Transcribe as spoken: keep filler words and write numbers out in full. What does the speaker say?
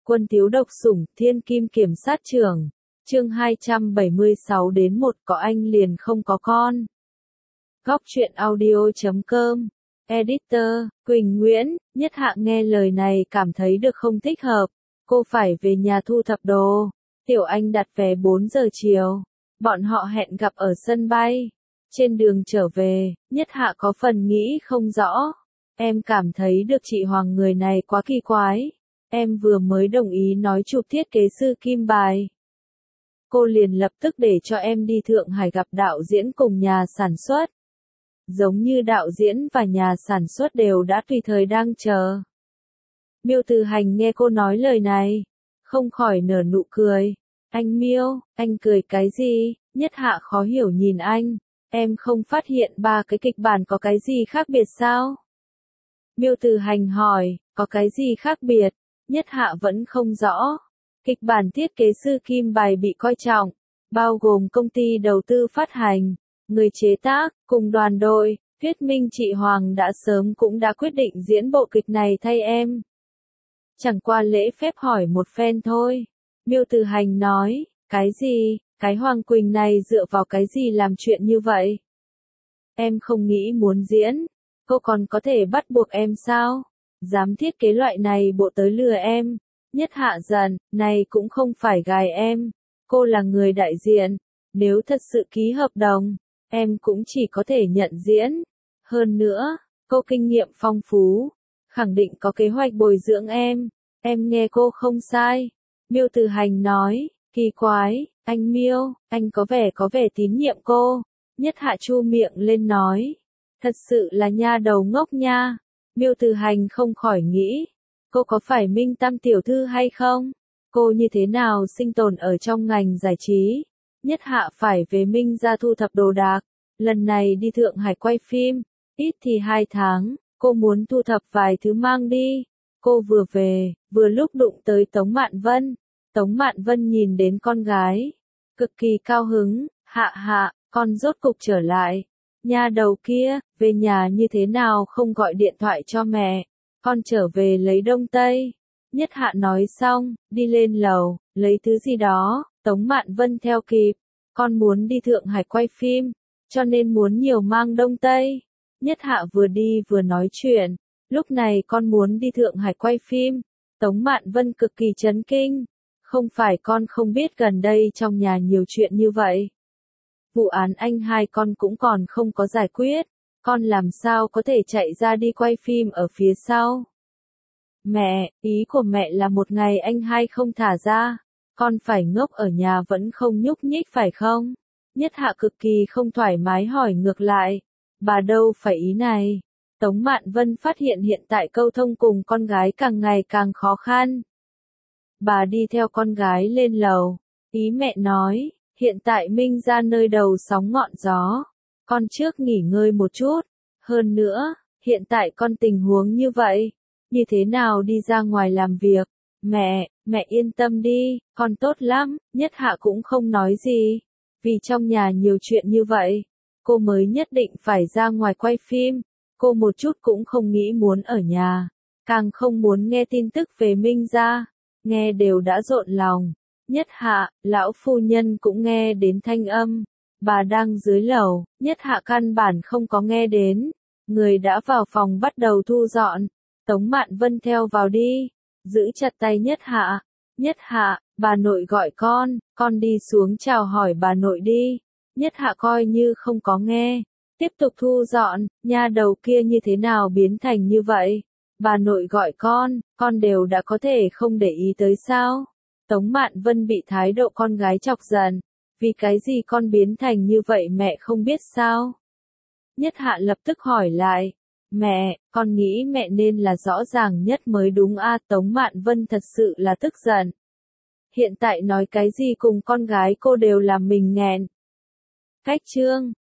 Quân thiếu độc sủng, thiên kim kiểm sát trưởng. Chương hai trăm bảy mươi sáu đến một có anh liền không có con. Góc truyện audio chấm com. Editor, Quỳnh Nguyễn. Nhất Hạ nghe lời này cảm thấy được không thích hợp. Cô phải về nhà thu thập đồ. Tiểu Anh đặt vé bốn giờ chiều. Bọn họ hẹn gặp ở sân bay. Trên đường trở về, Nhất Hạ có phần nghĩ không rõ. Em cảm thấy được chị Hoàng người này quá kỳ quái. Em vừa mới đồng ý nói chụp thiết kế sư Kim bài. Cô liền lập tức để cho em đi Thượng Hải gặp đạo diễn cùng nhà sản xuất. Giống như đạo diễn và nhà sản xuất đều đã tùy thời đang chờ. Miêu Từ Hành nghe cô nói lời này, không khỏi nở nụ cười. Anh Miêu, anh cười cái gì? Nhất Hạ khó hiểu nhìn anh. Em không phát hiện ba cái kịch bản có cái gì khác biệt sao? Miêu Từ Hành hỏi, có cái gì khác biệt? Nhất Hạ vẫn không rõ. Kịch bản thiết kế sư Kim bài bị coi trọng, bao gồm công ty đầu tư phát hành, người chế tác, cùng đoàn đội. Thuyết minh chị Hoàng đã sớm cũng đã quyết định diễn bộ kịch này thay em. Chẳng qua lễ phép hỏi một phen thôi. Miêu Từ Hành nói, cái gì, cái Hoàng Quỳnh này dựa vào cái gì làm chuyện như vậy? Em không nghĩ muốn diễn, cô còn có thể bắt buộc em sao? Dám thiết kế loại này bộ tới lừa em. Nhất Hạ giận, này cũng không phải gài em. Cô là người đại diện. Nếu thật sự ký hợp đồng, em cũng chỉ có thể nhận diễn. Hơn nữa, cô kinh nghiệm phong phú, khẳng định có kế hoạch bồi dưỡng em. Em nghe cô không sai. Miêu Từ Hành nói, kỳ quái, anh Miêu, anh có vẻ có vẻ tín nhiệm cô. Nhất Hạ chu miệng lên nói, thật sự là nha đầu ngốc nha. Miêu Từ Hành không khỏi nghĩ, cô có phải Minh Tam tiểu thư hay không? Cô như thế nào sinh tồn ở trong ngành giải trí? Nhất Hạ phải về Minh ra thu thập đồ đạc. Lần này đi Thượng Hải quay phim, ít thì hai tháng, cô muốn thu thập vài thứ mang đi. Cô vừa về, vừa lúc đụng tới Tống Mạn Vân. Tống Mạn Vân nhìn đến con gái, cực kỳ cao hứng, hạ hạ, con rốt cục trở lại. Nhà đầu kia, về nhà như thế nào không gọi điện thoại cho mẹ, con trở về lấy đông tây. Nhất Hạ nói xong, đi lên lầu, lấy thứ gì đó. Tống Mạn Vân theo kịp, con muốn đi Thượng Hải quay phim, cho nên muốn nhiều mang đông tây. Nhất Hạ vừa đi vừa nói chuyện, lúc này con muốn đi Thượng Hải quay phim. Tống Mạn Vân cực kỳ chấn kinh, không phải con không biết gần đây trong nhà nhiều chuyện như vậy. Vụ án anh hai con cũng còn không có giải quyết, con làm sao có thể chạy ra đi quay phim ở phía sau. Mẹ, ý của mẹ là một ngày anh hai không thả ra, con phải ngốc ở nhà vẫn không nhúc nhích phải không? Nhất Hạ cực kỳ không thoải mái hỏi ngược lại, bà đâu phải ý này. Tống Mạn Vân phát hiện hiện tại câu thông cùng con gái càng ngày càng khó khăn. Bà đi theo con gái lên lầu, ý mẹ nói, hiện tại Minh ra nơi đầu sóng ngọn gió, con trước nghỉ ngơi một chút. Hơn nữa, hiện tại con tình huống như vậy, như thế nào đi ra ngoài làm việc? Mẹ, mẹ yên tâm đi, con tốt lắm. Nhất Hạ cũng không nói gì, vì trong nhà nhiều chuyện như vậy, cô mới nhất định phải ra ngoài quay phim. Cô một chút cũng không nghĩ muốn ở nhà, càng không muốn nghe tin tức về Minh gia, nghe đều đã rộn lòng. Nhất Hạ, lão phu nhân cũng nghe đến thanh âm, bà đang dưới lầu. Nhất Hạ căn bản không có nghe đến, người đã vào phòng bắt đầu thu dọn. Tống Mạn Vân theo vào đi, giữ chặt tay Nhất Hạ. Nhất Hạ, bà nội gọi con, con đi xuống chào hỏi bà nội đi. Nhất Hạ coi như không có nghe, tiếp tục thu dọn. Nha đầu kia như thế nào biến thành như vậy? Bà nội gọi con, con đều đã có thể không để ý tới sao? Tống Mạn Vân bị thái độ con gái chọc giận, vì cái gì con biến thành như vậy mẹ không biết sao? Nhất Hạ lập tức hỏi lại, mẹ, con nghĩ mẹ nên là rõ ràng nhất mới đúng a. Tống Mạn Vân thật sự là tức giận. Hiện tại nói cái gì cùng con gái cô đều làm mình nghẹn. Cách chương